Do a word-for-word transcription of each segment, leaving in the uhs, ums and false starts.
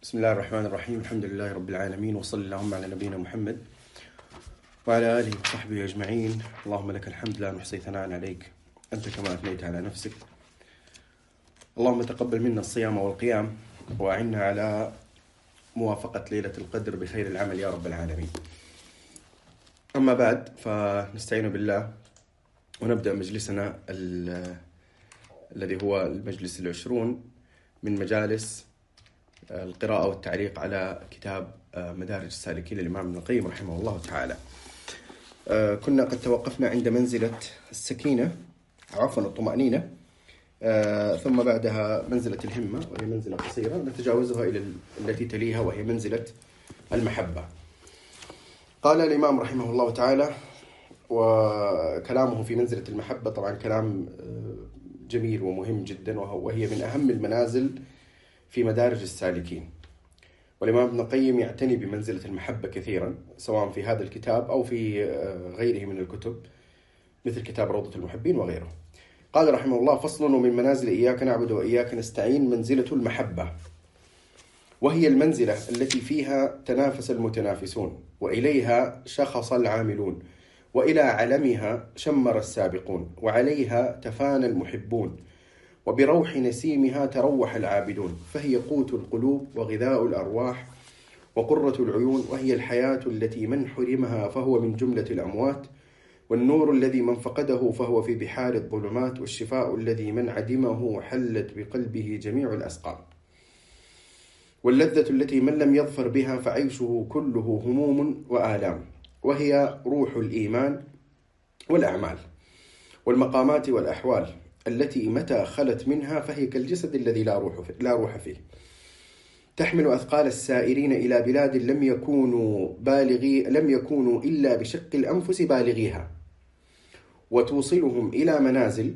بسم الله الرحمن الرحيم. الحمد لله رب العالمين، وصلى اللهم على نبينا محمد وعلى آله وصحبه أجمعين. اللهم لك الحمد لا نحصي ثناء عليك أنت كما أثنيت على نفسك. اللهم تقبل منا الصيام والقيام، وأعنا على موافقة ليلة القدر بخير العمل يا رب العالمين. أما بعد، فنستعين بالله ونبدأ مجلسنا الذي هو المجلس العشرون من مجالس القراءة والتعليق على كتاب مدارج السالكين للإمام ابن القيم رحمه الله تعالى. كنا قد توقفنا عند منزلة السكينة، عفوا الطمأنينة، ثم بعدها منزلة الهمة، وهي منزلة قصيرة نتجاوزها إلى التي تليها وهي منزلة المحبة. قال الإمام رحمه الله تعالى، وكلامه في منزلة المحبة طبعا كلام جميل ومهم جدا، وهي من أهم المنازل في مدارج السالكين. والإمام ابن القيم يعتني بمنزلة المحبة كثيرا، سواء في هذا الكتاب أو في غيره من الكتب مثل كتاب روضة المحبين وغيره. قال رحمه الله: فصل: ومن منازل إياك نعبد وإياك نستعين منزلة المحبة، وهي المنزلة التي فيها تنافس المتنافسون، وإليها شخص العاملون، وإلى علمها شمر السابقون، وعليها تفانى المحبون، وبروح نسيمها تروح العابدون، فهي قوت القلوب وغذاء الأرواح وقرة العيون، وهي الحياة التي من حرمها فهو من جملة الأموات، والنور الذي من فقده فهو في بحار الظلمات، والشفاء الذي من عدمه حلت بقلبه جميع الأسقام، واللذة التي من لم يظفر بها فعيشه كله هموم وآلام، وهي روح الإيمان والأعمال والمقامات والأحوال التي متى خلت منها فهي كالجسد الذي لا روح فيه لا روح فيه، تحمل أثقال السائرين إلى بلاد لم يكونوا بالغي لم يكونوا إلا بشق الأنفس بالغيها، وتوصلهم إلى منازل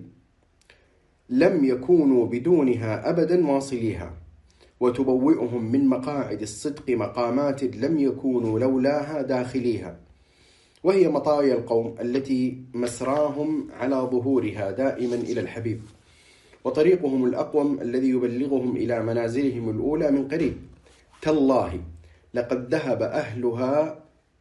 لم يكونوا بدونها أبدا واصليها، وتبوئهم من مقاعد الصدق مقامات لم يكونوا لولاها داخليها، وهي مطايا القوم التي مسراهم على ظهورها دائما إلى الحبيب، وطريقهم الأقوم الذي يبلغهم إلى منازلهم الأولى من قريب. تالله لقد ذهب أهلها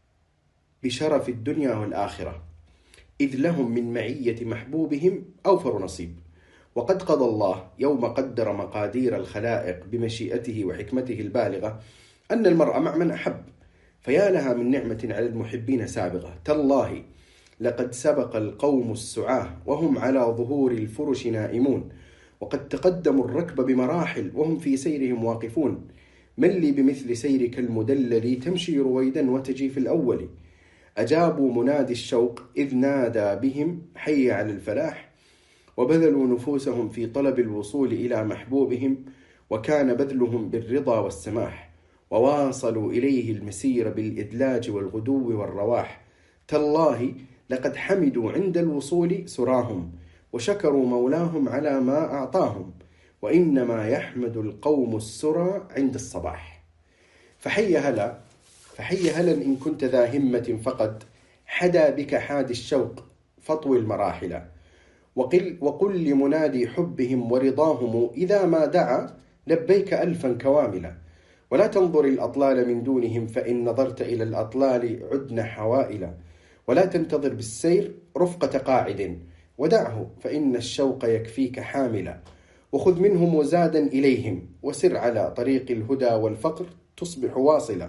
بشرف الدنيا والآخرة، إذ لهم من معية محبوبهم أوفر نصيب، وقد قضى الله يوم قدر مقادير الخلائق بمشيئته وحكمته البالغة أن المرء مع من أحب، فيا لها من نعمة على المحبين سابغة. تالله لقد سبق القوم السعاه وهم على ظهور الفرش نائمون، وقد تقدموا الركب بمراحل وهم في سيرهم واقفون، من لي بمثل سيرك المدلل تمشي رويدا وتجي في الأول. أجابوا منادي الشوق إذ نادى بهم حي على الفلاح، وبذلوا نفوسهم في طلب الوصول إلى محبوبهم، وكان بذلهم بالرضا والسماح، وواصلوا إليه المسير بالإدلاج والغدو والرواح. تالله لقد حمدوا عند الوصول سراهم، وشكروا مولاهم على ما أعطاهم، وإنما يحمد القوم السرى عند الصباح. فحي هلا فحي هلا إن كنت ذا همة فقد حدا بك حاد الشوق فطوي المراحل، وقل, وقل لمنادي حبهم ورضاهم إذا ما دعا لبيك ألفا كواملا، ولا تنظر الأطلال من دونهم فإن نظرت إلى الأطلال عدن حوائل، ولا تنتظر بالسير رفقة قاعد ودعه فإن الشوق يكفيك حاملا، وخذ منهم وزادا إليهم وسر على طريق الهدى والفقر تصبح واصلا،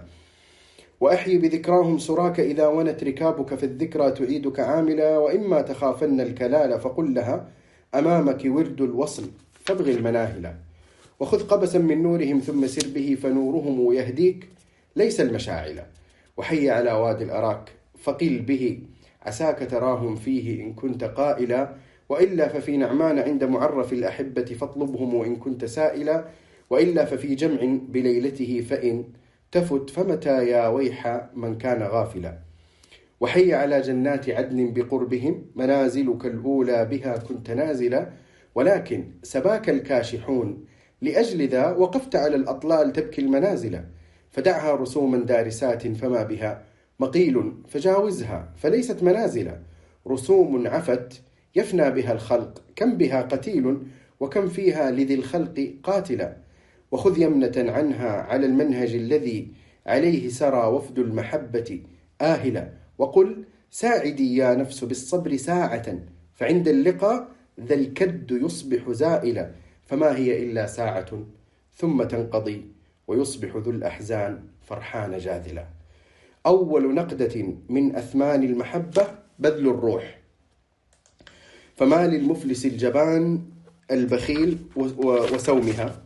وأحيي بذكراهم سراك إذا ونت ركابك في الذكرى تعيدك عاملا، وإما تخافن الكلال فقل لها أمامك ورد الوصل فابغي المناهل، وخذ قبسا من نورهم ثم سر به فنورهم يهديك ليس المشاعل، وحي على وادي الأراك فقل به عساك تراهم فيه إن كنت قائلا، وإلا ففي نعمان عند معرف الأحبة فاطلبهم وإن كنت سائلا، وإلا ففي جمع بليلته فإن تفت فمتى يا ويح من كان غافلا، وحي على جنات عدن بقربهم منازلك الأولى بها كنت نازلا، ولكن سباك الكاشحون لأجل ذا وقفت على الأطلال تبكي المنازل، فدعها رسوما دارسات فما بها مقيل فجاوزها فليست منازل، رسوم عفت يفنى بها الخلق كم بها قتيل وكم فيها لذي الخلق قاتلا، وخذ يمنة عنها على المنهج الذي عليه سرى وفد المحبة آهلا، وقل ساعدي يا نفس بالصبر ساعة، فعند اللقاء ذا الكد يصبح زائلا، فما هي إلا ساعة ثم تنقضي، ويصبح ذو الأحزان فرحان جاذلا. أول نقدة من أثمان المحبة بذل الروح، فما للمفلس الجبان البخيل وسومها،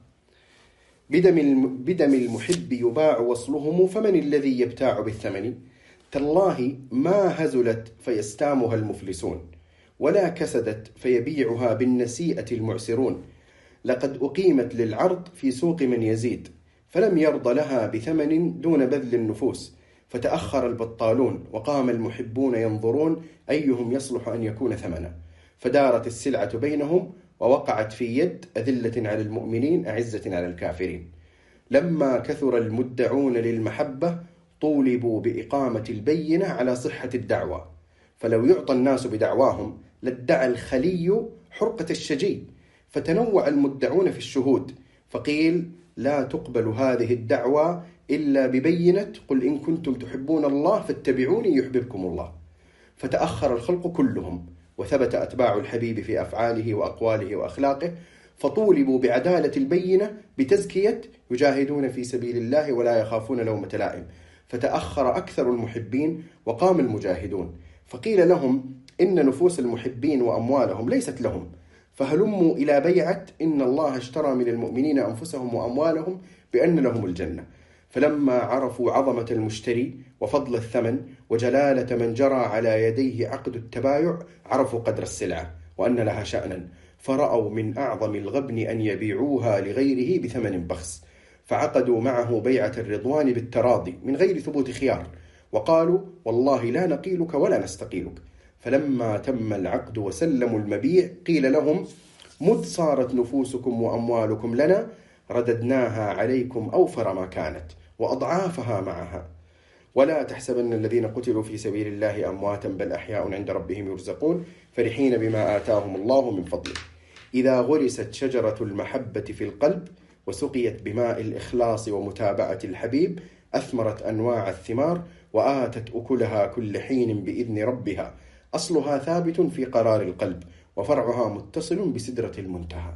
بدم المحب يباع وصلهم، فمن الذي يبتاع بالثمن؟ تالله ما هزلت فيستامها المفلسون، ولا كسدت فيبيعها بالنسيئة المعسرون. لقد أقيمت للعرض في سوق من يزيد، فلم يرض لها بثمن دون بذل النفوس، فتأخر البطالون وقام المحبون ينظرون أيهم يصلح أن يكون ثمنا، فدارت السلعة بينهم ووقعت في يد أذلة على المؤمنين أعزة على الكافرين. لما كثر المدعون للمحبة طولبوا بإقامة البينة على صحة الدعوة، فلو يعطى الناس بدعواهم لادعى الخلي حرقة الشجي، فتنوع المدعون في الشهود، فقيل لا تقبل هذه الدعوة إلا ببينة قل إن كنتم تحبون الله فاتبعوني يحببكم الله، فتأخر الخلق كلهم، وثبت أتباع الحبيب في أفعاله وأقواله وأخلاقه، فطولبوا بعدالة البينة بتزكية يجاهدون في سبيل الله ولا يخافون لومة لائم، فتأخر أكثر المحبين وقام المجاهدون، فقيل لهم إن نفوس المحبين وأموالهم ليست لهم، فهلموا إلى بيعة إن الله اشترى من المؤمنين أنفسهم وأموالهم بأن لهم الجنة. فلما عرفوا عظمة المشتري وفضل الثمن وجلالة من جرى على يديه عقد التبايع، عرفوا قدر السلعة وأن لها شأنا، فرأوا من أعظم الغبن أن يبيعوها لغيره بثمن بخس، فعقدوا معه بيعة الرضوان بالتراضي من غير ثبوت خيار، وقالوا والله لا نقيلك ولا نستقيلك. فلما تم العقد وسلموا المبيع قيل لهم مذ صارت نفوسكم وأموالكم لنا رددناها عليكم أوفر ما كانت وأضعافها معها. ولا تحسبن الذين قتلوا في سبيل الله أمواتا بل أحياء عند ربهم يرزقون فرحين بما آتاهم الله من فضله. إذا غرست شجرة المحبة في القلب وسقيت بماء الإخلاص ومتابعة الحبيب أثمرت أنواع الثمار وآتت أكلها كل حين بإذن ربها، أصلها ثابت في قرار القلب وفرعها متصل بسدرة المنتهى.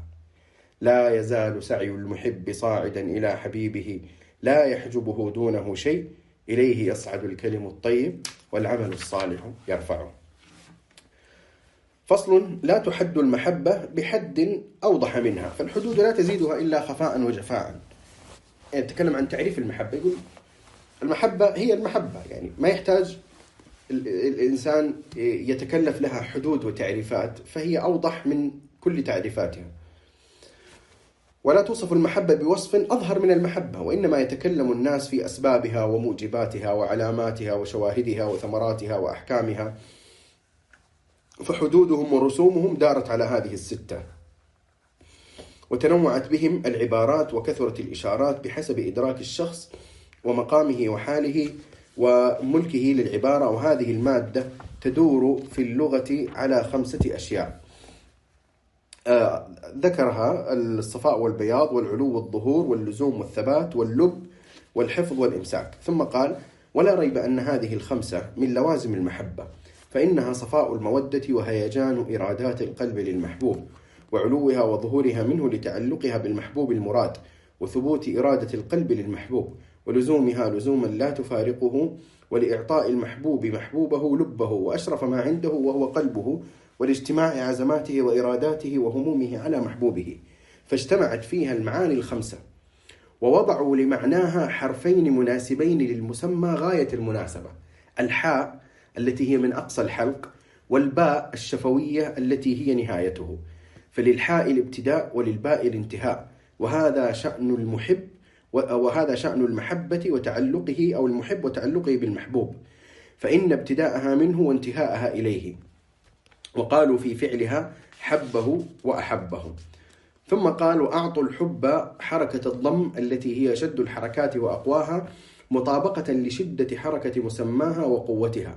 لا يزال سعي المحب صاعدا إلى حبيبه، لا يحجبه دونه شيء، إليه يصعد الكلم الطيب والعمل الصالح يرفعه. فصل: لا تحد المحبة بحد أوضح منها، فالحدود لا تزيدها إلا خفاء وجفاء. يعني تكلم عن تعريف المحبة، يقول المحبة هي المحبة، يعني ما يحتاج الإنسان يتكلف لها حدود وتعريفات، فهي أوضح من كل تعريفاتها. ولا توصف المحبة بوصف أظهر من المحبة، وإنما يتكلم الناس في أسبابها وموجباتها وعلاماتها وشواهدها وثمراتها وأحكامها، فحدودهم ورسومهم دارت على هذه الستة، وتنوعت بهم العبارات وكثرت الإشارات بحسب إدراك الشخص ومقامه وحاله وملكه للعبارة. وهذه المادة تدور في اللغة على خمسة أشياء آه ذكرها: الصفاء والبياض والعلو والظهور واللزوم والثبات واللب والحفظ والإمساك. ثم قال: ولا ريب أن هذه الخمسة من لوازم المحبة، فإنها صفاء المودة وهيجان إرادات القلب للمحبوب، وعلوها وظهورها منه لتعلقها بالمحبوب المراد، وثبوت إرادة القلب للمحبوب، ولزومها لزوما لا تفارقه، ولإعطاء المحبوب محبوبه لبه وأشرف ما عنده وهو قلبه، ولاجتماع عزماته وإراداته وهمومه على محبوبه، فاجتمعت فيها المعاني الخمسة، ووضعوا لمعناها حرفين مناسبين للمسمى غاية المناسبة: الحاء التي هي من أقصى الحلق، والباء الشفوية التي هي نهايته، فللحاء الابتداء وللباء الانتهاء. وهذا شأن المحب وهذا شأن المحبة وتعلقه أو المحب وتعلقه بالمحبوب، فإن ابتداءها منه وانتهاءها إليه. وقالوا في فعلها حبه وأحبه. ثم قالوا: أعطوا الحب حركة الضم التي هي شد الحركات وأقواها، مطابقة لشدة حركة مسماها وقوتها.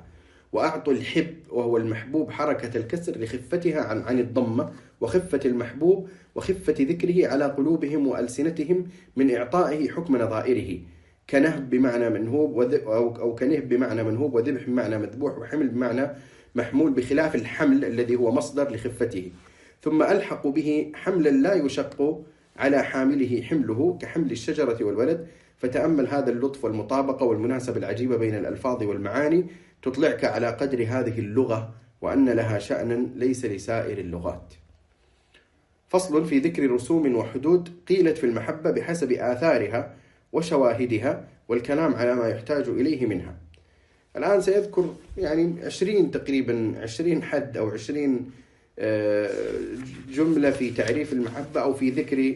وأعطوا الحب وهو المحبوب حركة الكسر لخفتها عن عن الضمة وخفة المحبوب وخفة ذكره على قلوبهم وألسنتهم من إعطائه حكم نظائره، كنهب بمعنى منهوب أو كنهب بمعنى منهوب، وذبح بمعنى مذبوح، وحمل بمعنى محمول، بخلاف الحمل الذي هو مصدر لخفته. ثم ألحق به حملا لا يشق على حامله حمله كحمل الشجرة والولد. فتأمل هذا اللطف والمطابقة والمناسبة العجيبة بين الألفاظ والمعاني، تطلعك على قدر هذه اللغة وأن لها شأنا ليس لسائر اللغات. فصل في ذكر رسوم وحدود قيلت في المحبة بحسب آثارها وشواهدها، والكلام على ما يحتاج إليه منها. الآن سيذكر يعني عشرين تقريبا عشرين حد أو عشرين جملة في تعريف المحبة أو في ذكر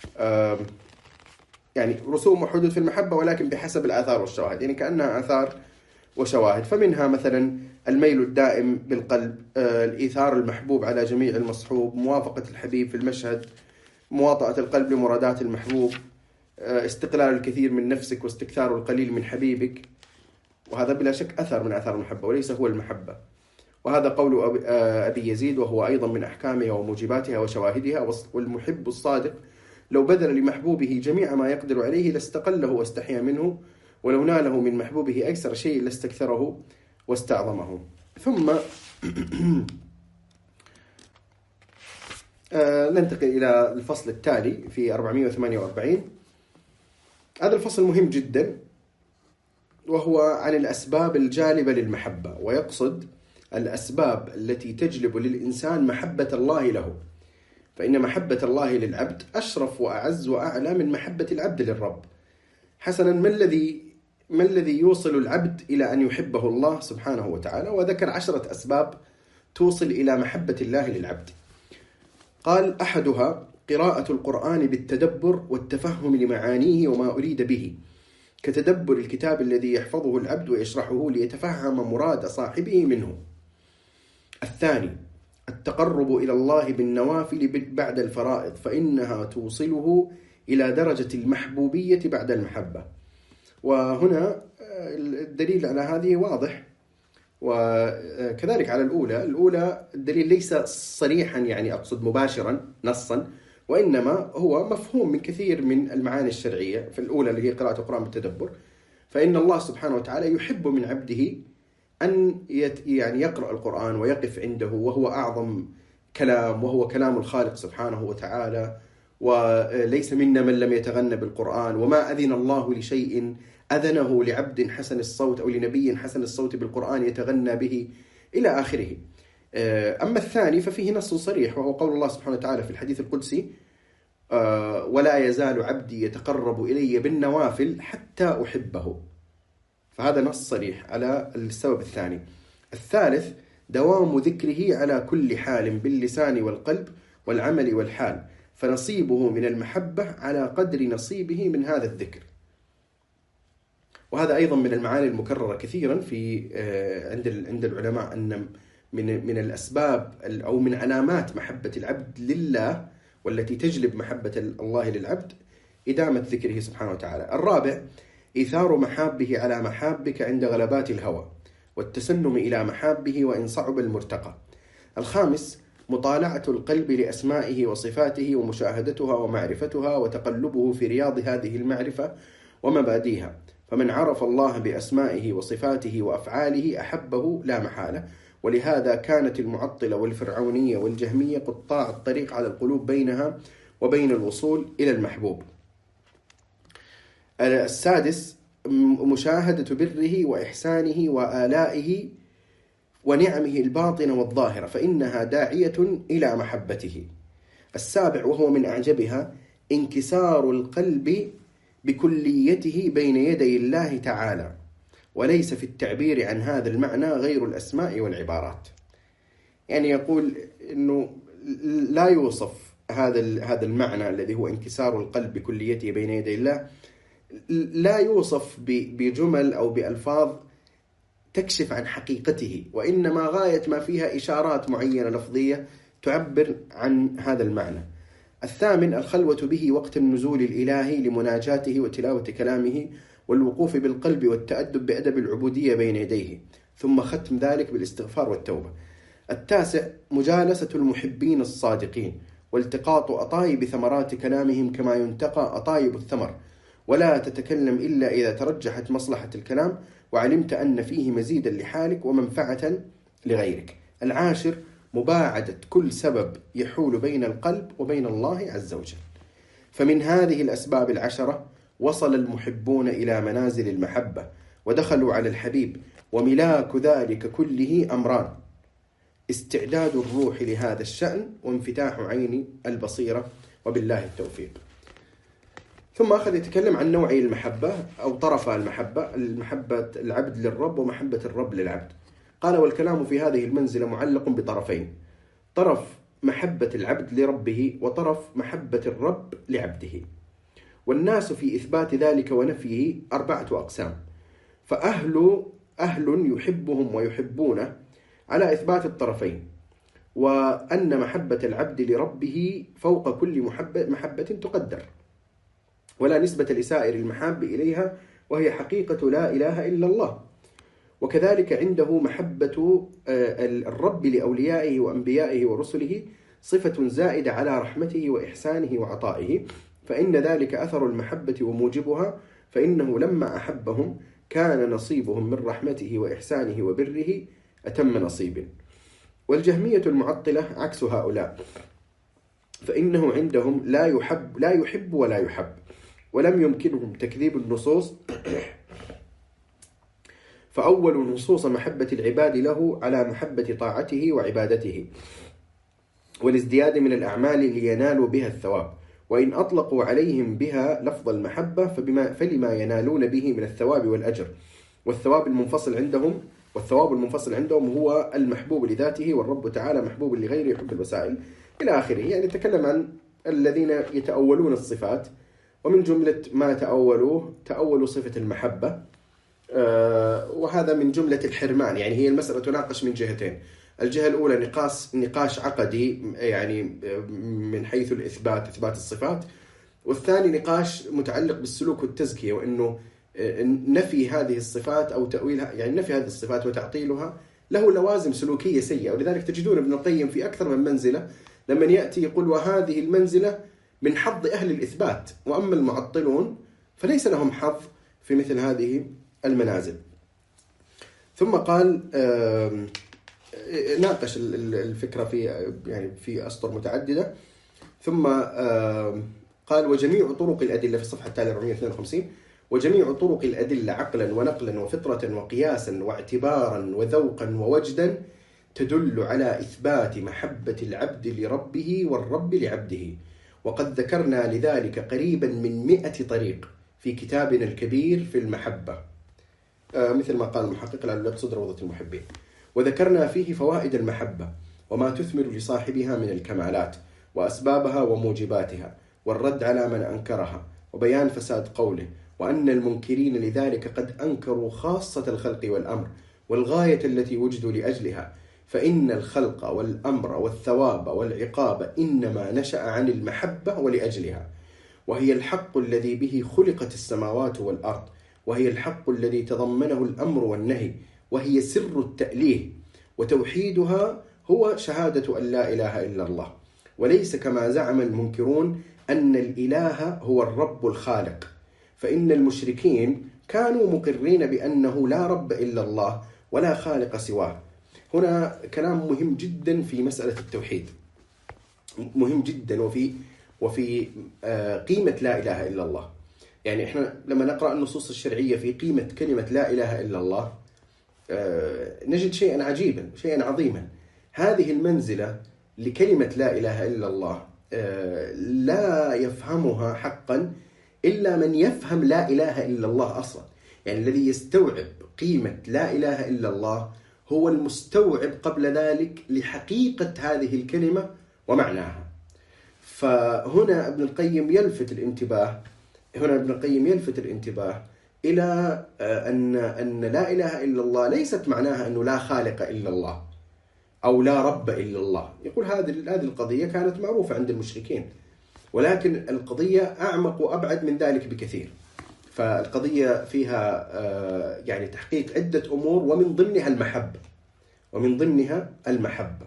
يعني رسوم وحدود في المحبة، ولكن بحسب الآثار والشواهد، يعني كأنها آثار وشواهد. فمنها مثلا الميل الدائم بالقلب، الإيثار المحبوب على جميع المصحوب، موافقة الحبيب في المشهد، مواطأة القلب لمرادات المحبوب، استقلال الكثير من نفسك واستكثار القليل من حبيبك. وهذا بلا شك أثر من آثار المحبة وليس هو المحبة. وهذا قول أبي يزيد، وهو أيضا من أحكامها وموجباتها وشواهدها. والمحب الصادق لو بذل لمحبوبه جميع ما يقدر عليه لاستقله واستحيا منه، ولو ناله من محبوبه أكثر شيء لاستكثره واستعظمه. ثم ننتقل إلى الفصل التالي في أربعمائة وثمانية وأربعين. هذا الفصل مهم جدا، وهو عن الأسباب الجالبة للمحبة، ويقصد الأسباب التي تجلب للإنسان محبة الله له، فإن محبة الله للعبد أشرف وأعز وأعلى من محبة العبد للرب. حسنا، ما الذي ما الذي يوصل العبد إلى أن يحبه الله سبحانه وتعالى؟ وذكر عشرة أسباب توصل إلى محبة الله للعبد. قال: أحدها قراءة القرآن بالتدبر والتفهم لمعانيه وما أريد به، كتدبر الكتاب الذي يحفظه العبد ويشرحه ليتفهم مراد صاحبه منه. الثاني التقرب إلى الله بالنوافل بعد الفرائض، فإنها توصله إلى درجة المحبوبية بعد المحبة. وهنا الدليل على هذه واضح، وكذلك على الأولى. الأولى الدليل ليس صريحا، يعني أقصد مباشرا نصا، وإنما هو مفهوم من كثير من المعاني الشرعية. في الأولى اللي هي قراءة القرآن بالتدبر، فإن الله سبحانه وتعالى يحب من عبده أن يعني يقرأ القرآن ويقف عنده، وهو أعظم كلام، وهو كلام الخالق سبحانه وتعالى. وليس منا من لم يتغنى بالقرآن، وما أذن الله لشيء أذنه لعبد حسن الصوت أو لنبي حسن الصوت بالقرآن يتغنى به، إلى آخره. أما الثاني ففيه نص صريح، وهو قول الله سبحانه وتعالى في الحديث القدسي: ولا يزال عبدي يتقرب إلي بالنوافل حتى أحبه. فهذا نص صريح على السبب الثاني. الثالث دوام ذكره على كل حال باللسان والقلب والعمل والحال، فنصيبه من المحبة على قدر نصيبه من هذا الذكر. وهذا أيضا من المعاني المكررة كثيرا في عند عند العلماء، أن من من الأسباب أو من علامات محبة العبد لله والتي تجلب محبة الله للعبد إدامة ذكره سبحانه وتعالى. الرابع إيثار محابه على محابك عند غلبات الهوى، والتسنم إلى محابه وإن صعب المرتقى. الخامس مطالعة القلب لأسمائه وصفاته ومشاهدتها ومعرفتها، وتقلبه في رياض هذه المعرفة ومباديها. فمن عرف الله بأسمائه وصفاته وأفعاله أحبه لا محالة. ولهذا كانت المعطلة والفرعونية والجهمية قطاع الطريق على القلوب بينها وبين الوصول إلى المحبوب. السادس مشاهدة بره وإحسانه وآلائه ونعمه الباطنة والظاهرة، فإنها داعية إلى محبته. السابع وهو من أعجبها انكسار القلب بكليته بين يدي الله تعالى، وليس في التعبير عن هذا المعنى غير الأسماء والعبارات. يعني يقول إنه لا يوصف هذا هذا المعنى الذي هو انكسار القلب بكليته بين يدي الله، لا يوصف بجمل أو بألفاظ تكشف عن حقيقته، وإنما غاية ما فيها إشارات معينة لفظية تعبر عن هذا المعنى. الثامن الخلوة به وقت النزول الإلهي لمناجاته وتلاوة كلامه، والوقوف بالقلب والتأدب بأدب العبودية بين يديه، ثم ختم ذلك بالاستغفار والتوبة. التاسع مجالسة المحبين الصادقين والتقاط أطايب ثمرات كلامهم كما ينتقى أطايب الثمر، ولا تتكلم إلا إذا ترجحت مصلحة الكلام وعلمت أن فيه مزيدا لحالك ومنفعة لغيرك. العاشر مباعدة كل سبب يحول بين القلب وبين الله عز وجل. فمن هذه الأسباب العشرة وصل المحبون إلى منازل المحبة ودخلوا على الحبيب، وملاك ذلك كله أمران: استعداد الروح لهذا الشأن وانفتاح عين البصيرة، وبالله التوفيق. ثم أخذ يتكلم عن نوعي المحبة أو طرف المحبة: المحبة العبد للرب ومحبة الرب للعبد. قال: والكلام في هذه المنزلة معلق بطرفين: طرف محبة العبد لربه وطرف محبة الرب لعبده. والناس في إثبات ذلك ونفيه أربعة أقسام: فأهل أهل يحبهم ويحبونه على إثبات الطرفين، وأن محبة العبد لربه فوق كل محبة, محبة تقدر، ولا نسبة لسائر المحاب إليها، وهي حقيقة لا إله إلا الله. وكذلك عنده محبة الرب لأوليائه وأنبيائه ورسله صفة زائدة على رحمته وإحسانه وعطائه، فإن ذلك أثر المحبة وموجبها، فإنه لما أحبهم كان نصيبهم من رحمته وإحسانه وبره أتم نصيب. والجهمية المعطلة عكس هؤلاء، فإنه عندهم لا يحب لا يحب ولا يحب، ولم يمكنهم تكذيب النصوص، فأول نصوص محبة العباد له على محبة طاعته وعبادته والازدياد من الأعمال لينالوا بها الثواب، وإن أطلقوا عليهم بها لفظ المحبة فبما فلما ينالون به من الثواب والأجر. والثواب المنفصل عندهم والثواب المنفصل عندهم هو المحبوب لذاته، والرب تعالى محبوب لغيره يحب الوسائل إلى آخره. يعني تكلم عن الذين يتأولون الصفات، ومن جملة ما تأولوه تأولوا صفة المحبة، آه وهذا من جملة الحرمان. يعني هي المسألة تناقش من جهتين: الجهة الأولى نقاش نقاش عقدي يعني من حيث الإثبات إثبات الصفات، والثاني نقاش متعلق بالسلوك والتزكية، وأنه نفي هذه الصفات أو تأويلها، يعني نفي هذه الصفات وتعطيلها له لوازم سلوكية سيئة. ولذلك تجدون ابن القيم في أكثر من منزلة لما يأتي يقول: وهذه المنزلة من حظ أهل الإثبات، وأما المعطلون فليس لهم حظ في مثل هذه المنازل. ثم قال ناقش الفكرة في يعني في أسطر متعددة، ثم قال: وجميع طرق الأدلة في الصفحة التالية أربعمائة واثنين وخمسين: وجميع طرق الأدلة عقلا ونقلا وفطرة وقياسا واعتبارا وذوقا ووجدا تدل على إثبات محبة العبد لربه والرب لعبده. وقد ذكرنا لذلك قريبا من مئة طريق في كتابنا الكبير في المحبة، آه مثل ما قال المحقق العلوي بصدر روضة المحبين، وذكرنا فيه فوائد المحبة وما تثمر لصاحبها من الكمالات وأسبابها وموجباتها، والرد على من أنكرها، وبيان فساد قوله، وأن المنكرين لذلك قد أنكروا خاصة الخلق والأمر والغاية التي وجدوا لأجلها، فإن الخلق والأمر والثواب والعقاب إنما نشأ عن المحبة ولأجلها، وهي الحق الذي به خلقت السماوات والأرض، وهي الحق الذي تضمنه الأمر والنهي، وهي سر التأليه، وتوحيدها هو شهادة أن لا إله إلا الله، وليس كما زعم المنكرون أن الإله هو الرب الخالق، فإن المشركين كانوا مقرين بأنه لا رب إلا الله ولا خالق سواه. هنا كلام مهم جدا في مسألة التوحيد، مهم جدا، وفي وفي قيمة لا إله إلا الله. يعني إحنا لما نقرأ النصوص الشرعية في قيمة كلمة لا إله إلا الله نجد شيئا عجيبا، شيئا عظيما. هذه المنزلة لكلمة لا إله إلا الله لا يفهمها حقا إلا من يفهم لا إله إلا الله أصلا. يعني الذي يستوعب قيمة لا إله إلا الله هو المستوعب قبل ذلك لحقيقة هذه الكلمة ومعناها. فهنا ابن القيم يلفت الانتباه هنا ابن القيم يلفت الانتباه إلى أن أن لا إله إلا الله ليست معناها أنه لا خالق إلا الله أو لا رب إلا الله. يقول هذه هذه القضية كانت معروفة عند المشركين، ولكن القضية أعمق وأبعد من ذلك بكثير. فالقضية فيها يعني تحقيق عدة أمور ومن ضمنها المحبة ومن ضمنها المحبة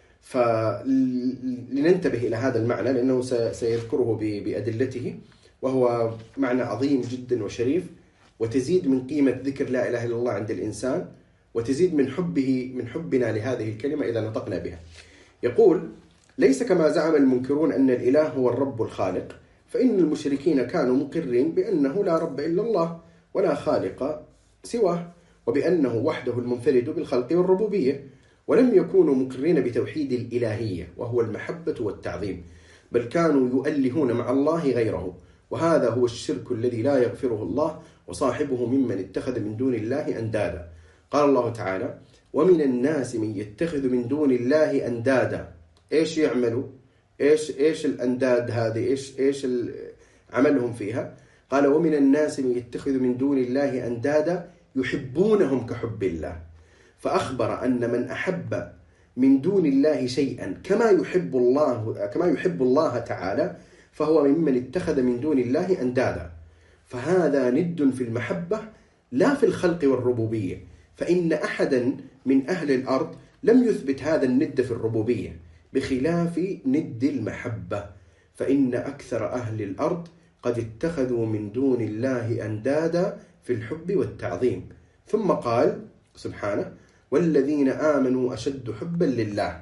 فلننتبه إلى هذا المعنى لأنه سيذكره بأدلته، وهو معنى عظيم جدا وشريف، وتزيد من قيمة ذكر لا إله إلا الله عند الإنسان، وتزيد من حبه من حبنا لهذه الكلمة إذا نطقنا بها. يقول: ليس كما زعم المنكرون أن الإله هو الرب الخالق، فإن المشركين كانوا مقرين بأنه لا رب إلا الله ولا خالق سواه، وبأنه وحده المنفرد بالخلق والربوبية، ولم يكونوا مقرين بتوحيد الإلهية وهو المحبة والتعظيم، بل كانوا يؤلهون مع الله غيره، وهذا هو الشرك الذي لا يغفره الله، وصاحبه ممن اتخذ من دون الله أندادا. قال الله تعالى: ومن الناس من يتخذ من دون الله أندادا. إيش يعملوا؟ إيش إيش الأنداد هذه؟ إيش إيش عملهم فيها؟ قال: ومن الناس من يتخذ من دون الله أندادا يحبونهم كحب الله، فأخبر أن من أحب من دون الله شيئا كما يحب الله كما يحب الله تعالى فهو ممن اتخذ من دون الله أندادا، فهذا ند في المحبة لا في الخلق والربوبية، فإن أحدا من أهل الأرض لم يثبت هذا الند في الربوبية بخلاف ند المحبة، فإن أكثر أهل الأرض قد اتخذوا من دون الله أندادا في الحب والتعظيم. ثم قال سبحانه: والذين آمنوا أشد حبا لله.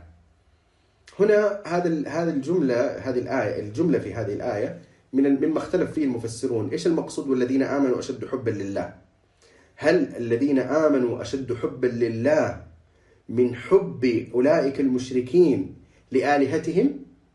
هنا هذا هذه الجملة هذه الآية الجملة في هذه الآية من مما اختلف فيه المفسرون. إيش المقصود والذين آمنوا أشد حبا لله؟ هل الذين آمنوا أشد حبا لله من حب أولئك المشركين لآلهتهم؟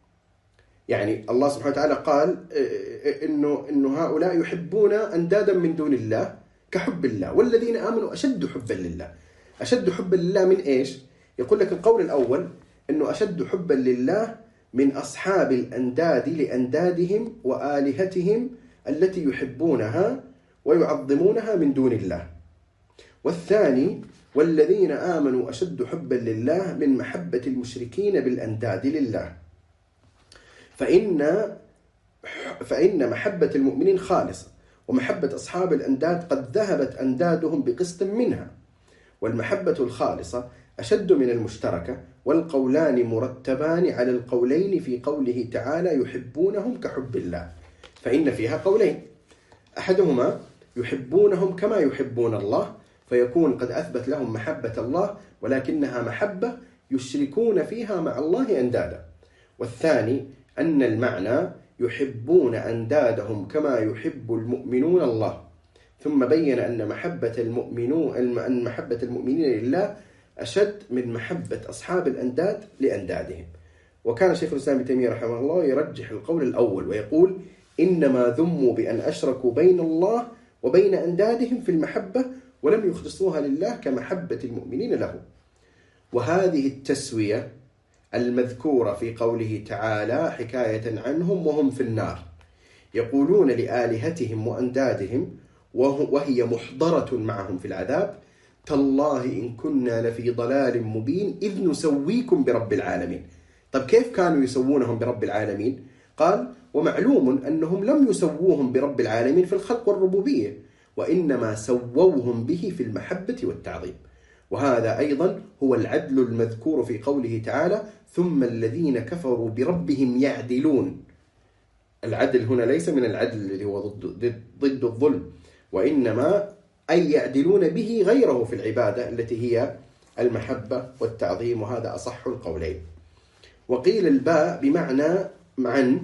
يعني الله سبحانه وتعالى قال إنه إنه هؤلاء يحبون أندادا من دون الله كحب الله، والذين آمنوا أشد حبا لله. أشد حبا لله من إيش؟ يقول لك القول الأول إنه أشد حبا لله من أصحاب الأنداد لأندادهم وآلهتهم التي يحبونها ويعظمونها من دون الله. والثاني: والذين آمنوا أشد حبا لله من محبة المشركين بالأنداد لله، فإن فإن محبة المؤمنين خالصة، ومحبة أصحاب الأنداد قد ذهبت أندادهم بقسط منها، والمحبة الخالصة أشد من المشتركة، والقولان مرتبان على القولين في قوله تعالى: يحبونهم كحب الله، فإن فيها قولين: أحدهما يحبونهم كما يحبون الله، فيكون قد أثبت لهم محبة الله، ولكنها محبة يشركون فيها مع الله أندادا. والثاني أن المعنى يحبون أندادهم كما يحب المؤمنون الله، ثم بين أن محبة المؤمنون أن محبة المؤمنين لله أشد من محبة أصحاب الأنداد لأندادهم. وكان شيخ الإسلام ابن تيمية رحمه الله يرجح القول الأول ويقول: إنما ذموا بأن أشركوا بين الله وبين أندادهم في المحبة، ولم يخلصوها لله كمحبة المؤمنين له. وهذه التسوية المذكورة في قوله تعالى حكاية عنهم وهم في النار يقولون لآلهتهم وأندادهم وهي محضرة معهم في العذاب: تالله إن كنا لفي ضلال مبين إذ نسويكم برب العالمين. طب كيف كانوا يسوونهم برب العالمين؟ قال: ومعلوم أنهم لم يسووهم برب العالمين في الخلق والربوبية، وإنما سووهم به في المحبة والتعظيم. وهذا أيضا هو العدل المذكور في قوله تعالى: ثم الذين كفروا بربهم يعدلون. العدل هنا ليس من العدل الذي هو ضد, ضد الظلم، وإنما أي يعدلون به غيره في العبادة التي هي المحبة والتعظيم، وهذا أصح القولين. وقيل الباء بمعنى عن،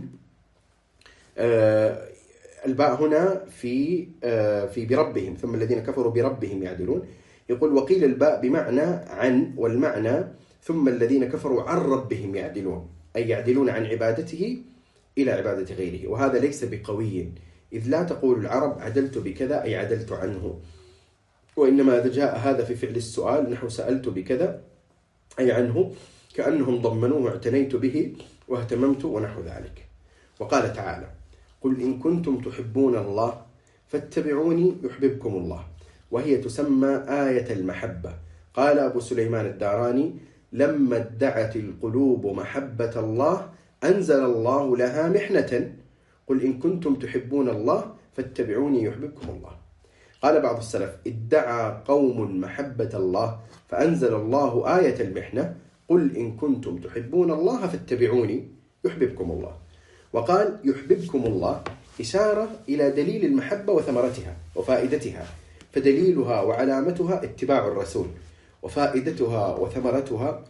آه الباء هنا في آه في بربهم، ثم الذين كفروا بربهم يعدلون. يقول: وقيل الباء بمعنى عن، والمعنى ثم الذين كفروا عن ربهم يعدلون، أي يعدلون عن عبادته إلى عبادة غيره. وهذا ليس بقوي، إذ لا تقول العرب عدلت بكذا أي عدلت عنه، وإنما إذا جاء هذا في فعل السؤال نحو سألت بكذا أي عنه، كأنهم ضمنوه اعتنيت به واهتممت ونحو ذلك. وقال تعالى: قل إن كنتم تحبون الله فاتبعوني يحببكم الله، وهي تسمى آية المحبة. قال أبو سليمان الداراني: لما ادعت القلوب محبة الله أنزل الله لها محنة. قل إن كنتم تحبون الله فاتبعوني يحببكم الله. قال بعض السلف: ادعى قوم محبة الله فأنزل الله آية المحنة: قل إن كنتم تحبون الله فاتبعوني يحببكم الله. وقال: يحببكم الله إشارة إلى دليل المحبة وثمرتها وفائدتها، فدليلها وعلامتها اتباع الرسول، وفائدتها وثمرتها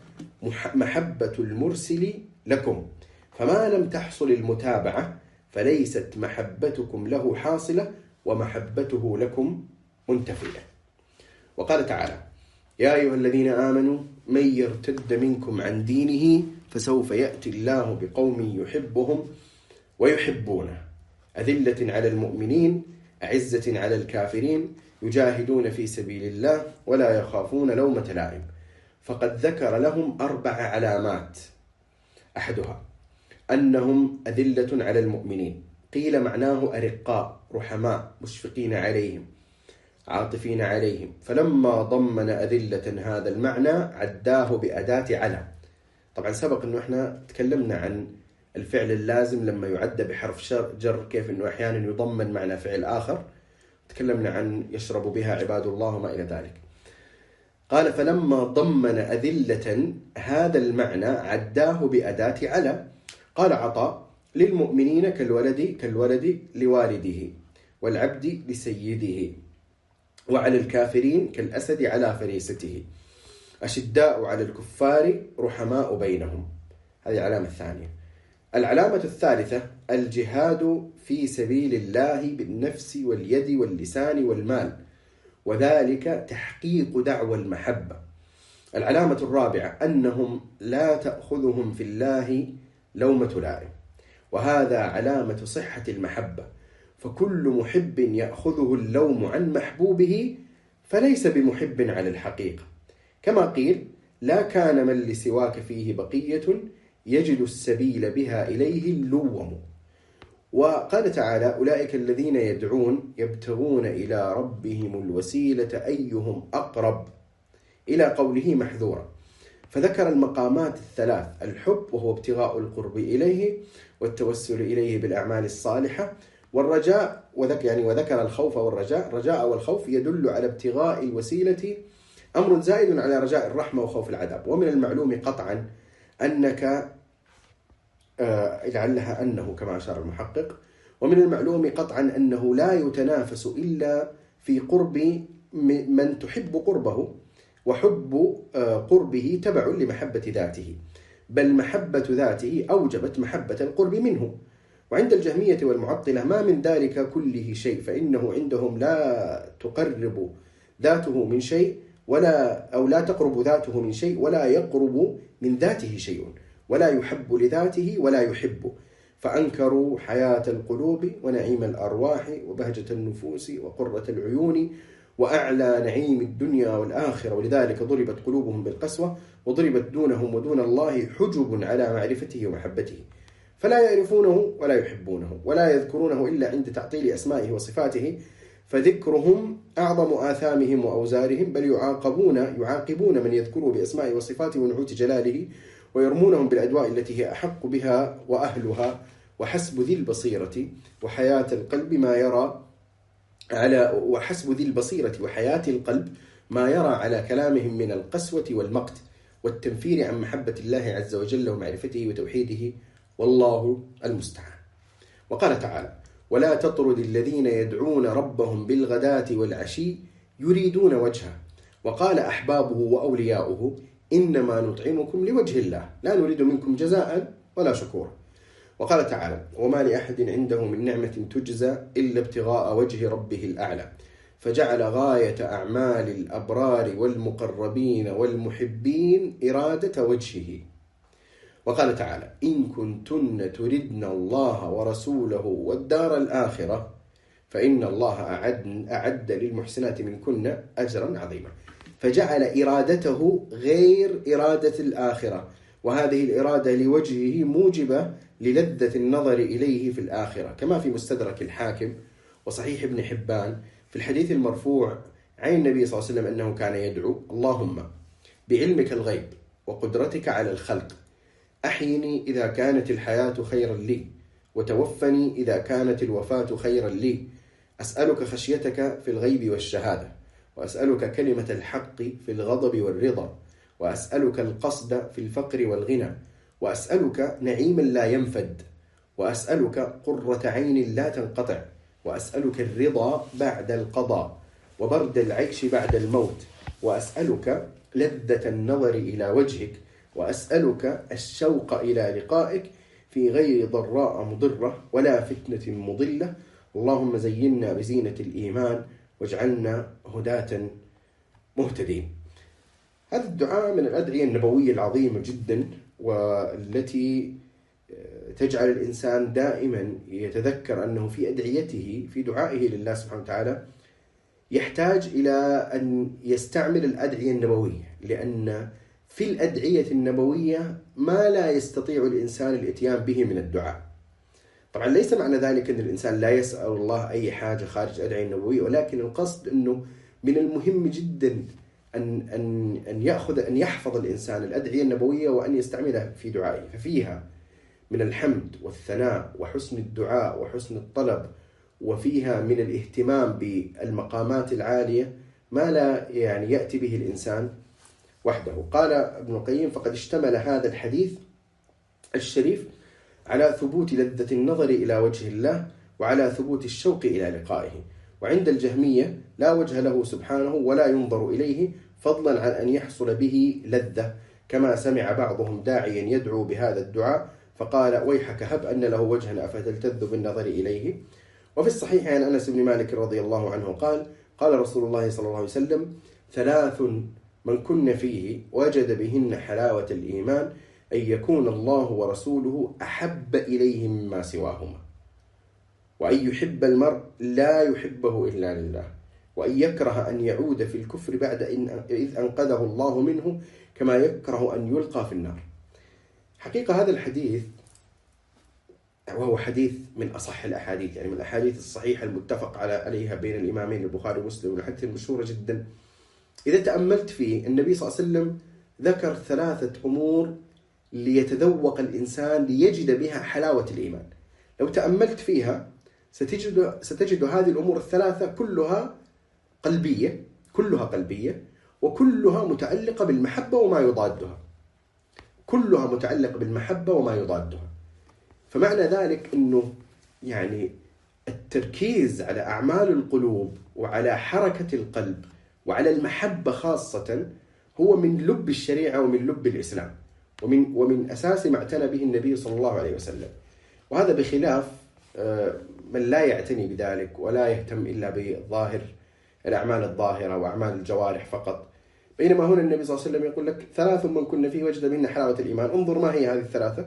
محبة المرسل لكم، فما لم تحصل المتابعة فليست محبتكم له حاصلة ومحبته لكم منتفية. وقال تعالى: يا أيها الذين آمنوا من يرتد منكم عن دينه فسوف يأتي الله بقوم يحبهم ويحبونه أذلة على المؤمنين أعزة على الكافرين يجاهدون في سبيل الله ولا يخافون لومة لائم. فقد ذكر لهم أربع علامات: أحدها أنهم أذلة على المؤمنين، قيل معناه أرقاء رحماء مشفقين عليهم عاطفين عليهم، فلما ضمن أذلة هذا المعنى عداه بأداة على. طبعا سبق أنه إحنا تكلمنا عن الفعل اللازم لما يعد بحرف جر، كيف أنه أحيانا يضمن معنى فعل آخر، تكلمنا عن يشرب بها عباد الله وما إلى ذلك. قال: فلما ضمن أذلة هذا المعنى عداه بأداة على. قال عطاء: للمؤمنين كالولد كالولد لوالده، والعبد لسيده، وعلى الكافرين كالأسد على فريسته، أشداء على الكفار رحماء بينهم. هذه العلامة الثانية. العلامة الثالثة: الجهاد في سبيل الله بالنفس واليد واللسان والمال، وذلك تحقيق دعوى المحبة. العلامة الرابعة: أنهم لا تأخذهم في الله لومة لائم، وهذا علامة صحة المحبة، فكل محب يأخذه اللوم عن محبوبه فليس بمحب على الحقيقة، كما قيل: لا كان من لسواك فيه بقية يجد السبيل بها إليه اللوم. وقال تعالى: أولئك الذين يدعون يبتغون إلى ربهم الوسيلة أيهم أقرب، إلى قوله محذورا، فذكر المقامات الثلاث: الحب وهو ابتغاء القرب إليه، والتوسل إليه بالأعمال الصالحة، والرجاء وذكر يعني وذكر الخوف والرجاء. الرجاء والخوف يدل على ابتغاء الوسيلة أمر زائد على رجاء الرحمة وخوف العذاب. ومن المعلوم قطعا أنك آه لعلها أنه كما أشار المحقق، ومن المعلوم قطعا أنه لا يتنافس إلا في قرب من تحب قربه، وحب آه قربه تبع لمحبة ذاته، بل محبة ذاته أوجبت محبة القرب منه. وعند الجهمية والمعطلة ما من ذلك كله شيء، فإنه عندهم لا تقرب ذاته من شيء ولا أو لا تقرب ذاته من شيء ولا يقرب من ذاته شيء، ولا يحب لذاته ولا يحب، فأنكروا حياة القلوب ونعيم الأرواح وبهجة النفوس وقرة العيون وأعلى نعيم الدنيا والآخرة، ولذلك ضربت قلوبهم بالقسوة، وضربت دونهم ودون الله حجب على معرفته ومحبته، فلا يعرفونه ولا يحبونه ولا يذكرونه إلا عند تعطيل أسمائه وصفاته، فذكرهم أعظم آثامهم وأوزارهم، بل يعاقبون يعاقبون من يذكره بأسمائه وصفاته ونعوت جلاله، ويرمونهم بالأدواء التي هي أحق بها وأهلها، وحسب ذي البصيرة وحياة القلب ما يرى على وحسب ذي البصيرة وحياة القلب ما يرى على كلامهم من القسوة والمقت والتنفير عن محبة الله عز وجل ومعرفته وتوحيده، والله المستعان. وقال تعالى: ولا تطرد الذين يدعون ربهم بالغداة والعشي يريدون وجهه. وقال أحبابه وأولياؤه: إنما نطعمكم لوجه الله لا نريد منكم جزاء ولا شكورا. وقال تعالى: وما لأحد عنده من نعمة تجزى إلا ابتغاء وجه ربه الأعلى، فجعل غاية أعمال الأبرار والمقربين والمحبين إرادة وجهه. وقال تعالى: إن كنتن تردن الله ورسوله والدار الآخرة فإن الله أعد, أعد للمحسنات منكن أجرا عظيما. فجعل إرادته غير إرادة الآخرة، وهذه الإرادة لوجهه موجبة للذة النظر إليه في الآخرة، كما في مستدرك الحاكم وصحيح ابن حبان في الحديث المرفوع عن النبي صلى الله عليه وسلم أنه كان يدعو: اللهم بعلمك الغيب وقدرتك على الخلق أحيني إذا كانت الحياة خيرا لي، وتوفني إذا كانت الوفاة خيرا لي، أسألك خشيتك في الغيب والشهادة، وأسألك كلمة الحق في الغضب والرضا، وأسألك القصد في الفقر والغنى، وأسألك نعيما لا ينفد، وأسألك قرة عين لا تنقطع، وأسألك الرضا بعد القضاء وبرد العيش بعد الموت، وأسألك لذة النظر إلى وجهك، وأسألك الشوق إلى لقائك في غير ضراء مضرة ولا فتنة مضلة. اللهم زينا بزينة الإيمان واجعلنا هداة مهتدين. هذا الدعاء من الأدعية النبوية العظيمة جدا، والتي تجعل الإنسان دائما يتذكر أنه في أدعيته في دعائه لله سبحانه وتعالى يحتاج إلى أن يستعمل الأدعية النبوية، لأن في الأدعية النبوية ما لا يستطيع الإنسان الإتيان به من الدعاء. طبعا ليس معنى ذلك أن الإنسان لا يسأل الله أي حاجة خارج الأدعية النبوية، ولكن القصد أنه من المهم جدا أن أن أن يأخذ أن يحفظ الإنسان الأدعية النبوية وأن يستعملها في دعائه، ففيها من الحمد والثناء وحسن الدعاء وحسن الطلب، وفيها من الاهتمام بالمقامات العالية ما لا يعني يأتي به الإنسان وحده. قال ابن القيم: فقد اشتمل هذا الحديث الشريف على ثبوت لذة النظر إلى وجه الله، وعلى ثبوت الشوق إلى لقائه. وعند الجهمية لا وجه له سبحانه ولا ينظر إليه، فضلا عن أن يحصل به لذة، كما سمع بعضهم داعيا يدعو بهذا الدعاء فقال: ويحك هب أن له وجها أفتلتذ بالنظر إليه. وفي الصحيح عن أنس بن مالك رضي الله عنه قال: قال رسول الله صلى الله عليه وسلم: ثلاث من كن فيه وجد بهن حلاوة الإيمان، أن يكون الله ورسوله أحب إليه مما سواهما، وأن يحب المرء لا يحبه إلا لله، وأن يكره أن يعود في الكفر بعد إذ أنقذه الله منه، كما يكره أن يلقى في النار. حقيقة هذا الحديث وهو حديث من أصح الأحاديث، يعني من الأحاديث الصحيحة المتفق عليها بين الإمامين البخاري ومسلم، والحديث المشهورة جدا. إذا تأملت فيه النبي صلى الله عليه وسلم ذكر ثلاثة أمور ليتذوق الإنسان ليجد بها حلاوة الإيمان. لو تأملت فيها ستجد, ستجد هذه الأمور الثلاثة كلها قلبية، كلها قلبية، وكلها متعلقة بالمحبة وما يضادها، كلها متعلقة بالمحبة وما يضادها. فمعنى ذلك أنه يعني التركيز على أعمال القلوب وعلى حركة القلب وعلى المحبة خاصة هو من لب الشريعة ومن لب الإسلام، ومن ومن أساس ما اعتنى به النبي صلى الله عليه وسلم. وهذا بخلاف من لا يعتني بذلك ولا يهتم إلا بظاهر الأعمال الظاهرة وأعمال الجوارح فقط. بينما هنا النبي صلى الله عليه وسلم يقول لك: ثلاث من كن فيه وجد بهن حلاوة الإيمان. انظر ما هي هذه الثلاثة: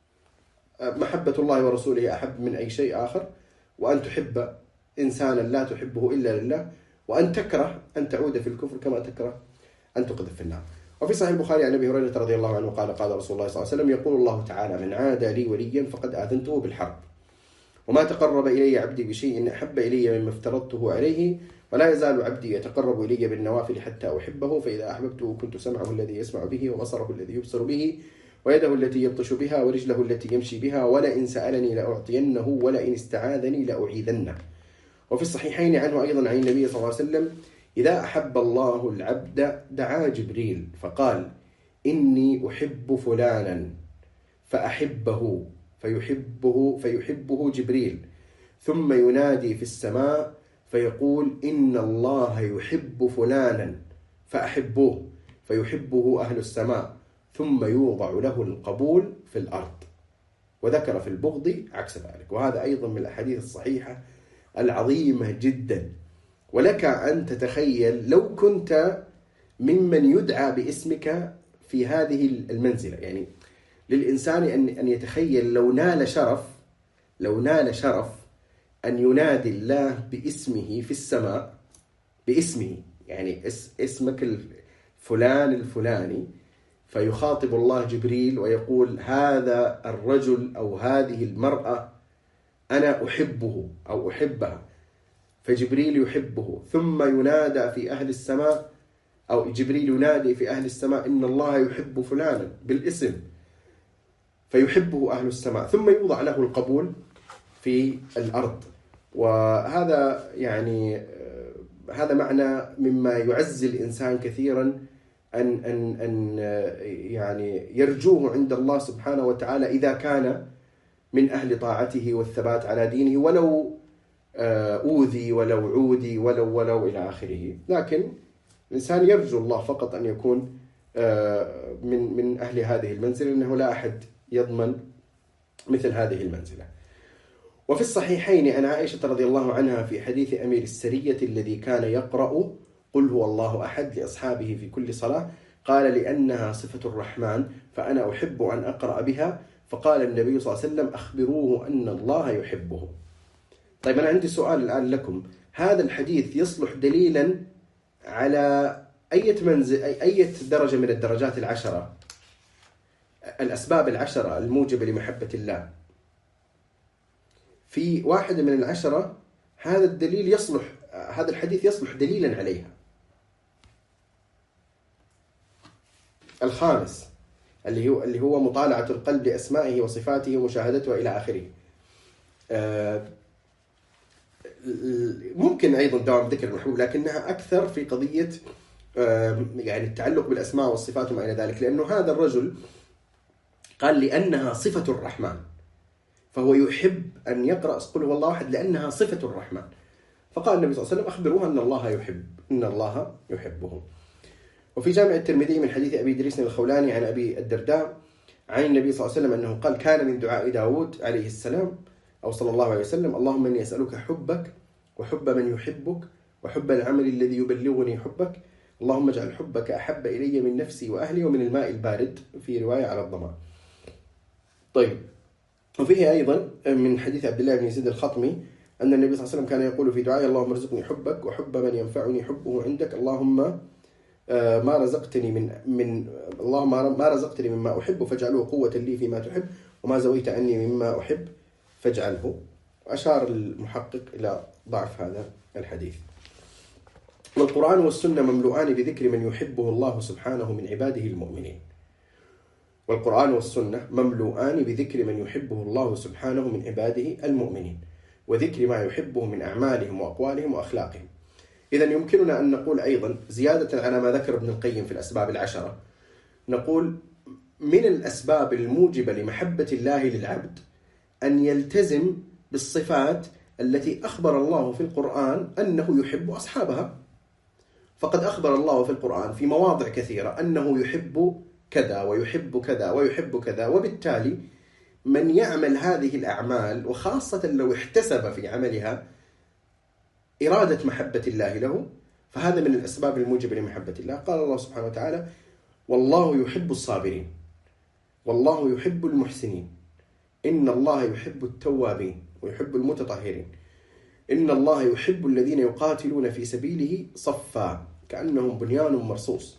محبة الله ورسوله أحب من أي شيء آخر، وأن تحب إنسانا لا تحبه إلا لله، وأن تكره أن تعود في الكفر كما تكره أن تقذف في النار. وفي صحيح البخاري عن أبي هريرة رضي الله عنه قال: قال رسول الله صلى الله عليه وسلم: يقول الله تعالى: من عادى لي وليا فقد آذنته بالحرب، وما تقرب إلي عبدي بشيء أحب إلي مما افترضته عليه، ولا يزال عبدي يتقرب إلي بالنوافل حتى أحبه، فإذا أحببته كنت سمعه الذي يسمع به، وبصره الذي يبصر به، ويده التي يبطش بها، ورجله التي يمشي بها، ولئن سألني لأعطينه، ولئن استعاذني لأعيذنه. وفي الصحيحين عنه أيضا عن النبي صلى الله عليه وسلم: إذا أحب الله العبد دعا جبريل فقال: إني أحب فلانا فأحبه، فيحبه فيحبه جبريل، ثم ينادي في السماء فيقول: إن الله يحب فلانا فأحبوه، فيحبه أهل السماء، ثم يوضع له القبول في الأرض. وذكر في البغض عكس ذلك. وهذا أيضا من الأحاديث الصحيحة العظيمة جدا. ولك أن تتخيل لو كنت ممن يدعى باسمك في هذه المنزلة، يعني للإنسان أن يتخيل لو نال شرف لو نال شرف أن ينادي الله باسمه في السماء، باسمه، يعني اسمك فلان الفلاني، فيخاطب الله جبريل ويقول: هذا الرجل أو هذه المرأة أنا أحبه أو أحبها، فجبريل يحبه، ثم ينادى في أهل السماء، أو جبريل ينادي في أهل السماء: إن الله يحب فلانا بالاسم، فيحبه أهل السماء، ثم يوضع له القبول في الأرض. وهذا يعني هذا معنى مما يعزي الإنسان كثيرا أن أن أن يعني يرجوه عند الله سبحانه وتعالى إذا كان من أهل طاعته والثبات على دينه، ولو أوذي ولو عودي ولو ولو إلى آخره. لكن الإنسان يرجو الله فقط أن يكون من من أهل هذه المنزلة، لأنه لا أحد يضمن مثل هذه المنزلة. وفي الصحيحين عن عائشة رضي الله عنها في حديث أمير السرية الذي كان يقرأ قل هو الله أحد لأصحابه في كل صلاة، قال لأنها صفة الرحمن فأنا أحب أن أقرأ بها، فقال النبي صلى الله عليه وسلم أخبروه أن الله يحبه. طيب أنا عندي سؤال الآن لكم، هذا الحديث يصلح دليلا على أي منزل أي درجة من الدرجات العشرة، الأسباب العشرة الموجبة لمحبة الله؟ في واحدة من العشرة هذا الدليل يصلح، هذا الحديث يصلح دليلا عليها. الخامس اللي هو اللي هو مطالعة القلب لأسمائه وصفاته ومشاهدته إلى آخره. ممكن أيضا دوام ذكر المحبوب، لكنها أكثر في قضية يعني التعلق بالأسماء والصفات وما إلى ذلك، لأنه هذا الرجل قال لأنها صفة الرحمن، فهو يحب أن يقرأ قل هو الله أحد لأنها صفة الرحمن. فقال النبي صلى الله عليه وسلم أخبروها أن الله يحب إن الله يحبه. وفي جامع الترمذي من حديث أبي إدريس الخولاني عن أبي الدرداء عن النبي صلى الله عليه وسلم أنه قال كان من دعاء داود عليه السلام أو صلى الله عليه وسلم اللهم إني أسألك حبك وحب من يحبك وحب العمل الذي يبلغني حبك، اللهم اجعل حبك أحب إلي من نفسي وأهلي ومن الماء البارد، في رواية على الضمان. طيب، وفيه أيضا من حديث عبد الله بن يزيد الخطمي أن النبي صلى الله عليه وسلم كان يقول في دعائه اللهم ارزقني حبك وحب من ينفعني حبه عندك، اللهم ما رزقتني من من اللهم ما رزقتني مما أحب فاجعله قوة لي فيما تحب، وما زويت عني مما أحب فاجعله. وأشار المحقق إلى ضعف هذا الحديث. والقرآن والسنة مملوءان بذكر من يحبه الله سبحانه من عباده المؤمنين. والقرآن والسنة مملوءان بذكر من يحبه الله سبحانه من عباده المؤمنين، وذكر ما يحبه من أعمالهم وأقوالهم وأخلاقهم. إذن يمكننا أن نقول أيضا زيادة على ما ذكر ابن القيم في الأسباب العشرة، نقول من الأسباب الموجبة لمحبة الله للعبد أن يلتزم بالصفات التي أخبر الله في القرآن أنه يحب أصحابها. فقد أخبر الله في القرآن في مواضع كثيرة أنه يحب كذا ويحب كذا ويحب كذا، وبالتالي من يعمل هذه الأعمال وخاصة لو احتسب في عملها إرادة محبة الله له، فهذا من الأسباب الموجبة لمحبة الله. قال الله سبحانه وتعالى والله يحب الصابرين والله يحب المحسنين، إن الله يحب التوابين ويحب المتطهرين، إن الله يحب الذين يقاتلون في سبيله صفا كأنهم بنيان مرصوص.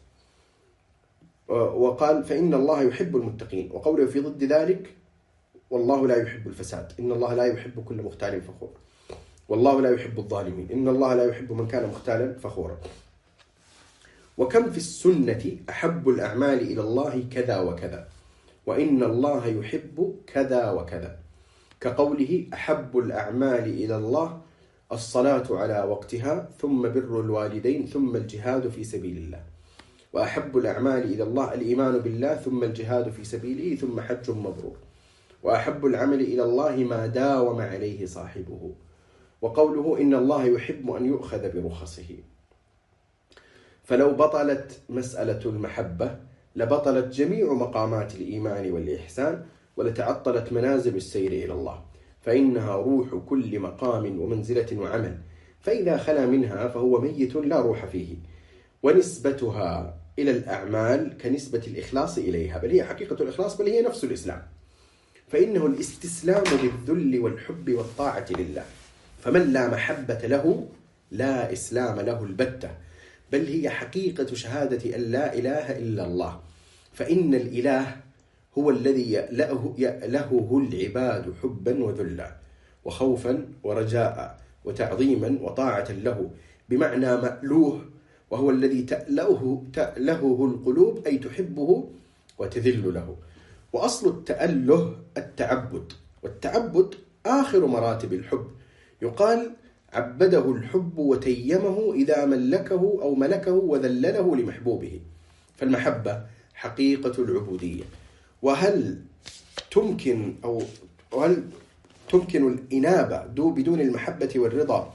وقال فإن الله يحب المتقين، وقوله في ضد ذلك والله لا يحب الفساد، إن الله لا يحب كل مختال فخور، والله لا يحب الظالمين، إن الله لا يحب من كان مختالا فخورا. وكم في السنة أحب الأعمال إلى الله كذا وكذا، وإن الله يحب كذا وكذا، كقوله أحب الأعمال إلى الله الصلاة على وقتها ثم بر الوالدين ثم الجهاد في سبيل الله، وأحب الأعمال إلى الله الإيمان بالله ثم الجهاد في سبيله ثم حج مبرور، وأحب العمل إلى الله ما داوم عليه صاحبه، وقوله إن الله يحب أن يؤخذ برخصه. فلو بطلت مسألة المحبة لبطلت جميع مقامات الإيمان والإحسان، ولتعطلت منازل السير إلى الله، فإنها روح كل مقام ومنزلة وعمل، فإذا خلا منها فهو ميت لا روح فيه. ونسبتها إلى الأعمال كنسبة الإخلاص إليها، بل هي حقيقة الإخلاص، بل هي نفس الإسلام، فإنه الاستسلام بالذل والحب والطاعة لله، فمن لا محبة له لا إسلام له البتة، بل هي حقيقة شهادة أن لا إله إلا الله، فإن الإله هو الذي يألهه العباد حبا وذلا وخوفا ورجاء وتعظيما وطاعة له، بمعنى مألوه، وهو الذي تألهه, تألهه القلوب أي تحبه وتذل له. وأصل التأله التعبد، والتعبد آخر مراتب الحب، يقال عبده الحب وتيمه إذا ملكه أو ملكه وذلله لمحبوبه. فالمحبة حقيقة العبودية. وهل تمكن أو وهل تمكن الإنابة بدون المحبة والرضا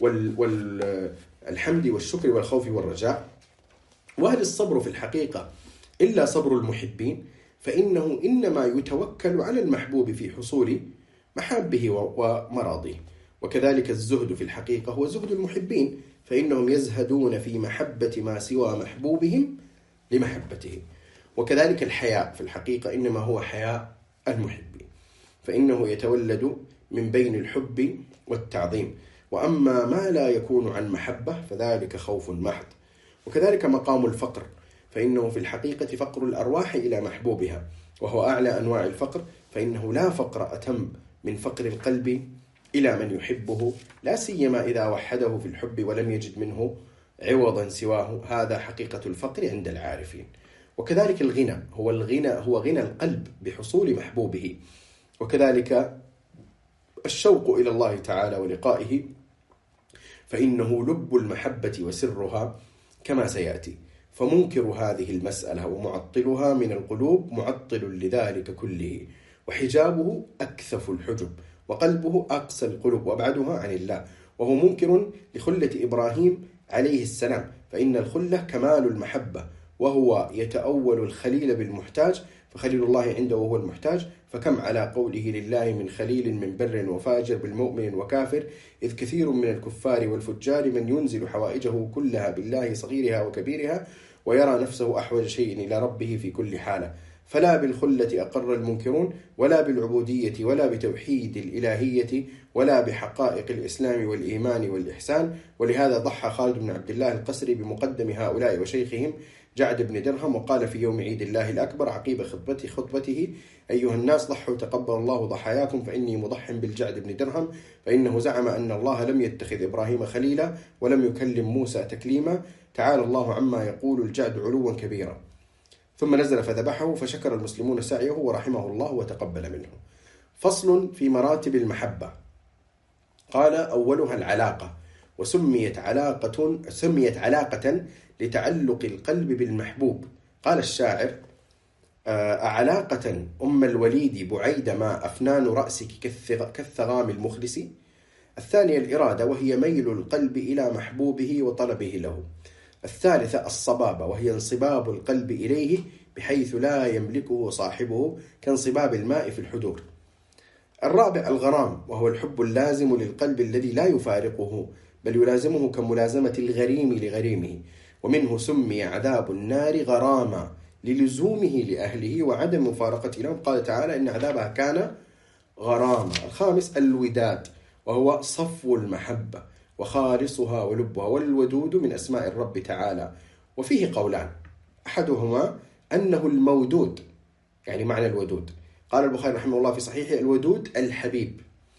والحمد والشكر والخوف والرجاء؟ وهل الصبر في الحقيقة إلا صبر المحبين؟ فإنه إنما يتوكل على المحبوب في حصول محابه ومراضيه. وكذلك الزهد في الحقيقة هو زهد المحبين، فإنهم يزهدون في محبة ما سوى محبوبهم لمحبته. وكذلك الحياء في الحقيقة إنما هو حياء المحبين، فإنه يتولد من بين الحب والتعظيم. وأما ما لا يكون عن محبة فذلك خوف محض. وكذلك مقام الفقر، فإنه في الحقيقة فقر الأرواح إلى محبوبها، وهو أعلى أنواع الفقر، فإنه لا فقر أتم من فقر القلب إلى من يحبه، لا سيما إذا وحده في الحب ولم يجد منه عوضا سواه. هذا حقيقة الفقر عند العارفين. وكذلك الغنى هو الغنى هو غنى القلب بحصول محبوبه. وكذلك الشوق إلى الله تعالى ولقائه، فإنه لب المحبة وسرها كما سيأتي. فمنكر هذه المسألة ومعطلها من القلوب معطل لذلك كله، وحجابه أكثف الحجب، وقلبه أقسى القلوب وأبعدها عن الله. وهو منكر لخلة إبراهيم عليه السلام، فإن الخلة كمال المحبة، وهو يتأول الخليل بالمحتاج، فخليل الله عنده وهو المحتاج. فكم على قوله لله من خليل من بر وفاجر بالمؤمن وكافر، إذ كثير من الكفار والفجار من ينزل حوائجه كلها بالله صغيرها وكبيرها، ويرى نفسه أحوج شيء إلى ربه في كل حالة. فلا بالخلة أقر المنكرون، ولا بالعبودية، ولا بتوحيد الإلهية، ولا بحقائق الإسلام والإيمان والإحسان. ولهذا ضحى خالد بن عبد الله القسري بمقدم هؤلاء وشيخهم جعد بن درهم، وقال في يوم عيد الله الأكبر عقيب خطبته, خطبته أيها الناس ضحوا تقبل الله ضحاياكم، فإني مضح بالجعد بن درهم، فإنه زعم أن الله لم يتخذ إبراهيم خليلا ولم يكلم موسى تكليما، تعالى الله عما يقول الجعد علوا كبيرا. ثم نزل فذبحه، فشكر المسلمون سعيه ورحمه الله وتقبل منه. فصل في مراتب المحبة. قال أولها العلاقة، وسميت علاقة سميت علاقة لتعلق القلب بالمحبوب. قال الشاعر: أعلاقة أم الوليد بعيد ما أفنان رأسك كالثغام المخلص. الثانية الإرادة، وهي ميل القلب إلى محبوبه وطلبه له. الثالثة الصبابة، وهي انصباب القلب إليه بحيث لا يملكه صاحبه كانصباب الماء في الحدور. الرابع الغرام، وهو الحب اللازم للقلب الذي لا يفارقه بل يلازمه كملازمة الغريم لغريمه، ومنه سمي عذاب النار غراما للزومه لأهله وعدم مفارقته لهم. قال تعالى: إن عذابها كان غراما. الخامس الوداد، وهو صفو المحبة وخالصها ولبها، والودود من أسماء الرب تعالى. وفيه قولان، أحدهما أنه المودود، يعني معنى الودود. قال البخاري رحمه الله في صحيحه: الودود الحبيب.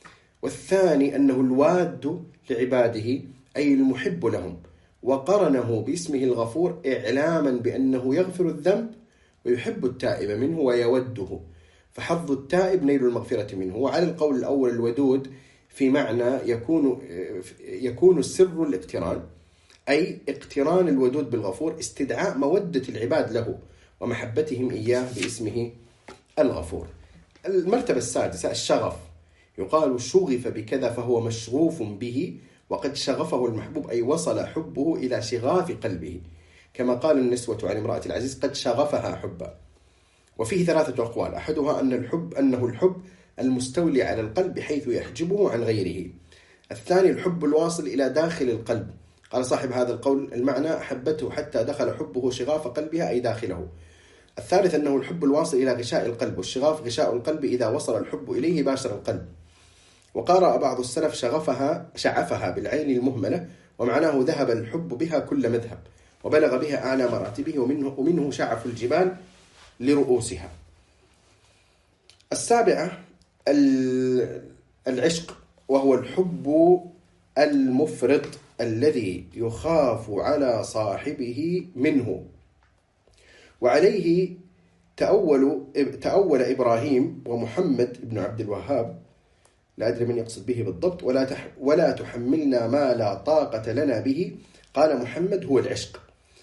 والثاني أنه الواد لعباده، أي المحب لهم، وقرنه باسمه الغفور إعلاما بأنه يغفر الذنب ويحب التائب منه ويوده، فحظ التائب نيل المغفرة منه. وعلى القول الأول الودود في معنى يكون يكون السر الاقتران، أي اقتران الودود بالغفور، استدعاء مودة العباد له ومحبتهم إياه باسمه الغفور. المرتبة السادسة الشغف، يقال شغف بكذا فهو مشغوف به، وقد شغفه المحبوب، أي وصل حبه إلى شغاف قلبه، كما قال النسوة عن امرأة العزيز: قد شغفها حبا. وفيه ثلاثة أقوال، أحدها أن الحب أنه الحب المستولي على القلب بحيث يحجبه عن غيره. الثاني الحب الواصل إلى داخل القلب. قال صاحب هذا القول: المعنى أحبته حتى دخل حبه شغاف قلبها، أي داخله. الثالث أنه الحب الواصل إلى غشاء القلب، والشغاف غشاء القلب إذا وصل الحب إليه باشر القلب. وقرأ بعض السلف شغفها شعفها بالعين المهملة، ومعناه ذهب الحب بها كل مذهب وبلغ بها أعلى مراتبه، ومنه, ومنه شعف الجبال لرؤوسها. السابعة العشق، وهو الحب المفرط الذي يخاف على صاحبه منه. وعليه تأول, تأول إبراهيم ومحمد بن عبد الوهاب لا أدري من يقصد به بالضبط. ولا, تح ولا تحملنا ما لا طاقة لنا به. قال محمد هو العشق.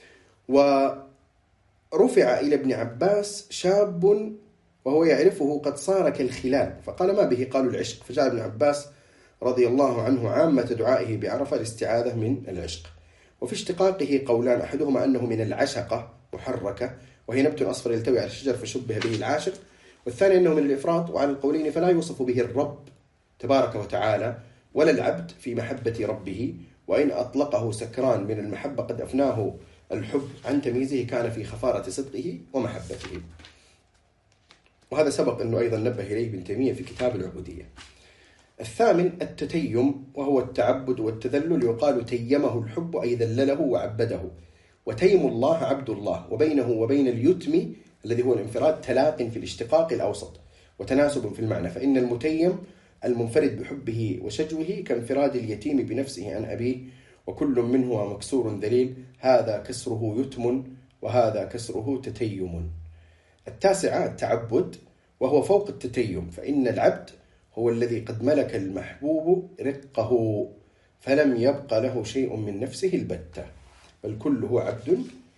ورفع إلى ابن عباس شاب وهو يعرفه قد صار كالخلال، فقال ما به؟ قالوا العشق. فجاء ابن عباس رضي الله عنه عامة دعائه بعرفة الاستعاذة من العشق. وفي اشتقاقه قولان، أحدهما أنه من العشقة محركة وهي نبت أصفر يلتوي على الشجر فشبه به العاشق، والثاني أنه من الإفراط، وعلى القولين فلا يوصف به الرب تبارك وتعالى ولا العبد في محبة ربه، وإن أطلقه سكران من المحبة قد أفناه الحب عن تمييزه كان في خفارة صدقه ومحبته. وهذا سبق أنه أيضا نبه إليه ابن تيمية في كتاب العبودية. الثامن التتيم، وهو التعبد والتذلل، يقال تيمه الحب أي ذلله وعبده. وتيم الله عبد الله، وبينه وبين اليتم الذي هو الانفراد تلاق في الاشتقاق الأوسط وتناسب في المعنى، فإن المتيم المنفرد بحبه وشجوه كانفراد اليتيم بنفسه عن أبيه، وكل منهما مكسور ذليل، هذا كسره يتم وهذا كسره تتيم. التاسعة التعبد، وهو فوق التتيم، فإن العبد هو الذي قد ملك المحبوب رقه فلم يبق له شيء من نفسه البتة، بل كله عبد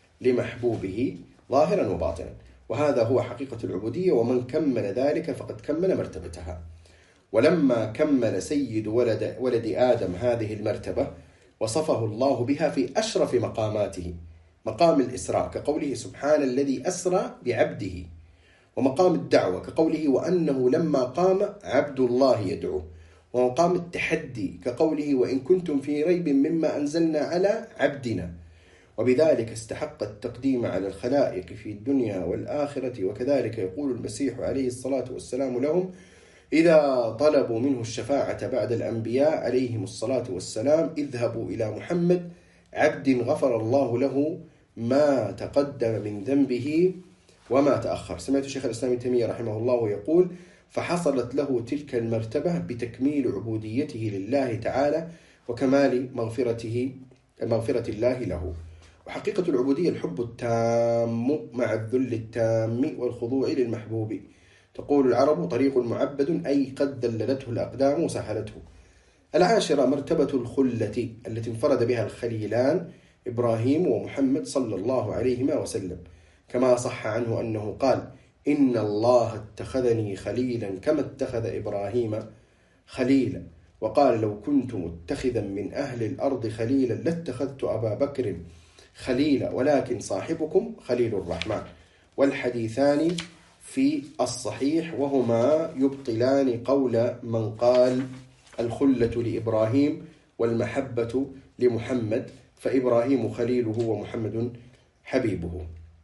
لمحبوبه ظاهرا وباطنا. وهذا هو حقيقة العبودية، ومن كمل ذلك فقد كمل مرتبتها. ولما كمل سيد ولد, ولد آدم هذه المرتبة وصفه الله بها في أشرف مقاماته، مقام الإسراء كقوله سبحان الذي أسرى بعبده، ومقام الدعوة كقوله وأنه لما قام عبد الله يدعوه، ومقام التحدي كقوله وإن كنتم في ريب مما أنزلنا على عبدنا، وبذلك استحق التقديم على الخلائق في الدنيا والآخرة. وكذلك يقول المسيح عليه الصلاة والسلام لهم إذا طلبوا منه الشفاعة بعد الأنبياء عليهم الصلاة والسلام اذهبوا إلى محمد عبد غفر الله له ما تقدم من ذنبه وما تأخر. سمعت شيخ الإسلام ابن تيمية رحمه الله يقول فحصلت له تلك المرتبة بتكميل عبوديته لله تعالى وكمال مغفرته مغفرة الله له. وحقيقة العبودية الحب التام مع الذل التام والخضوع للمحبوب. تقول العرب طريق معبد أي قد ذللته الأقدام وسهلته. العاشرة مرتبة الخلة التي انفرد بها الخليلان إبراهيم ومحمد صلى الله عليه وسلم، كما صح عنه أنه قال إن الله اتخذني خليلا كما اتخذ إبراهيم خليلا، وقال لو كنت متخذا من أهل الأرض خليلا لاتخذت أبا بكر خليلا ولكن صاحبكم خليل الرحمن. والحديثان في الصحيح وهما يبطلان قول من قال الخلة لإبراهيم والمحبة لمحمد، فإبراهيم خليله ومحمد حبيبه.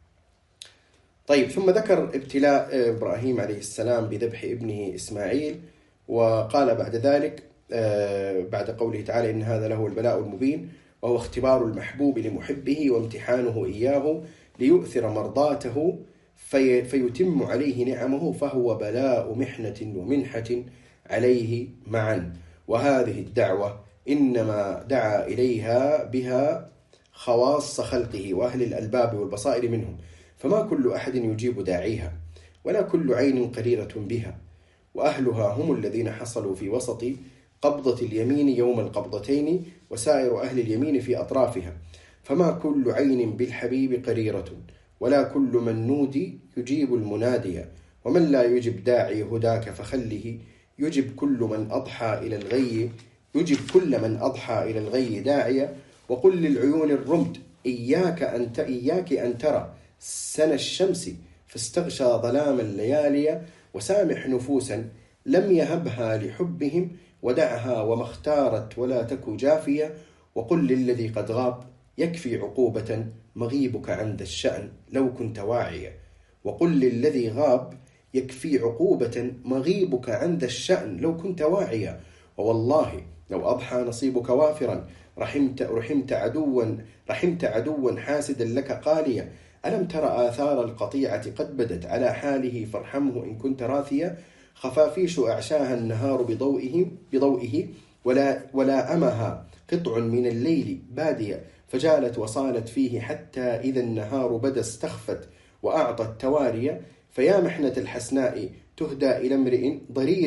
طيب، ثم ذكر ابتلاء إبراهيم عليه السلام بذبح ابنه إسماعيل، وقال بعد ذلك بعد قوله تعالى إن هذا له البلاء المبين، وهو اختبار المحبوب لمحبه وامتحانه إياه ليؤثر مرضاته في فيتم عليه نعمه، فهو بلاء محنة ومنحة عليه معا. وهذه الدعوة إنما دعا إليها بها خواص خلقه وأهل الألباب والبصائر منهم، فما كل أحد يجيب داعيها ولا كل عين قريرة بها، وأهلها هم الذين حصلوا في وسط قبضة اليمين يوم القبضتين وسائر أهل اليمين في أطرافها، فما كل عين بالحبيب قريرة ولا كل من نودي يجيب المنادي، ومن لا يجب داعي هداك فخله يجب كل من أضحى إلى الغي يجب كل من أضحى إلى الغي داعية. وقل للعيون الرمد إياك أن إياك أن ترى سنى الشمس فاستغشى ظلام الليالي، وسامح نفوسا لم يهبها لحبهم ودعها وما اختارت ولا تك جافية. وقل للذي قد غاب يكفي عقوبة مغيبك عن ذا الشأن لو كنت واعيا. وقل للذي غاب يكفي عقوبة مغيبك عن ذا الشأن لو كنت واعيا. ووالله لو أضحى نصيبك وافرا رحمت رحمت عدوا رحمت عدوا حاسدا لك قاليا. ألم تر آثار القطيعة قد بدت على حاله فارحمه إن كنت راثيا. خفافيش أعشاها النهار بضوئه بضوئه ولا ولا أمها قطع من الليل بادية، فجالت وصالت فيه حتى إذا النهار بدا استخفت وأعطت تواريا. فيا محنة الحسناء تهدى إلى امرئ ضرير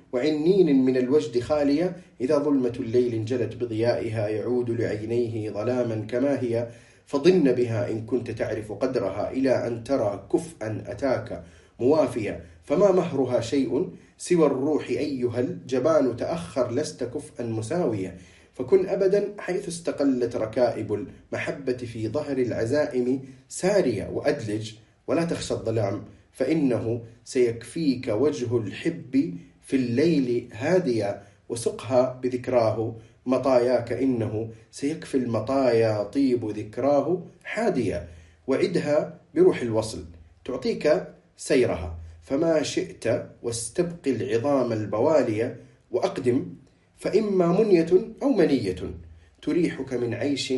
وعنين من الوجد خالية، إذا ظلمة الليل انجلت بضيائها يعود لعينيه ظلاما كما هي، فضن بها إن كنت تعرف قدرها إلى أن ترى كفءا أتاك موافيا، فما مهرها شيء سوى الروح أيها الجبان، تأخر لست كفءا مساويا، فكن أبدا حيث استقلت ركائب المحبة في ظهر العزائم سارية، وأدلج ولا تخشى الظلام فإنه سيكفيك وجه الحب في الليل هاديا، وسقها بذكراه مطاياك إنه سيكفي المطايا طيب ذكراه حاديا، وعدها بروح الوصل تعطيك سيرها فما شئت، واستبقي العظام البوالية، وأقدم فإما منية أو منية تريحك من عيش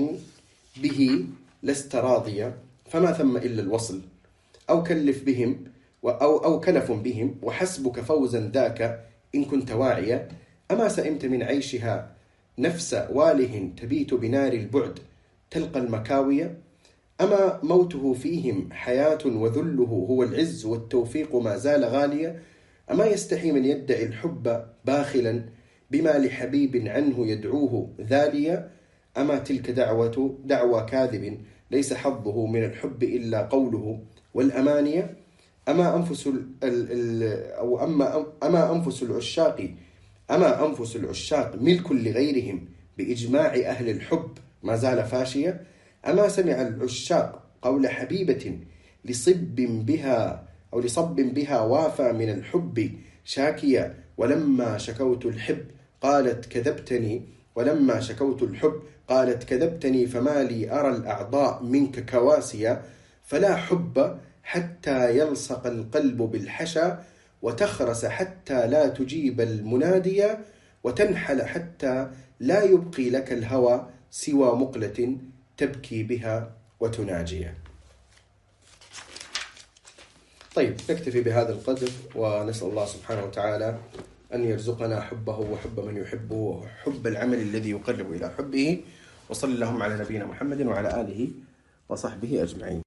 به لست راضيا، فما ثم إلا الوصل أو كلف بهم أو, أو كلف بهم، وحسبك فوزا ذاك إن كنت واعيا، أما سئمت من عيشها نفس واله تبيت بنار البعد تلقى المكاوية، أما موته فيهم حياة وذله هو العز، والتوفيق ما زال غاليا، أما يستحي من يدعي الحب باخلا بما لحبيب عنه يدعوه ذاليا، أما تلك دعوة دعوى كاذب ليس حظه من الحب إلا قوله والأمانية، أما أنفس ال ال أو أما أما أنفس العشاق أما أنفس العشاق ملك لغيرهم بإجماع أهل الحب ما زال فاشيا، أما سمع العشاق قول حبيبة لصب بها أو لصب بها وافى من الحب شاكيا، ولما شكوت الحب قالت كذبتني ولما شكوت الحب قالت كذبتني، فما لي أرى الأعضاء منك كواسيا، فلا حب حتى يلصق القلب بالحشا، وتخرس حتى لا تجيب المناديا، وتنحل حتى لا يبقي لك الهوى سوى مقلة تبكي بها وتناجيا. طيب، نكتفي بهذا القدر، ونسأل الله سبحانه وتعالى أن يرزقنا حبه وحب من يحبه وحب العمل الذي يقرب إلى حبه، وصلى اللهم على نبينا محمد وعلى آله وصحبه أجمعين.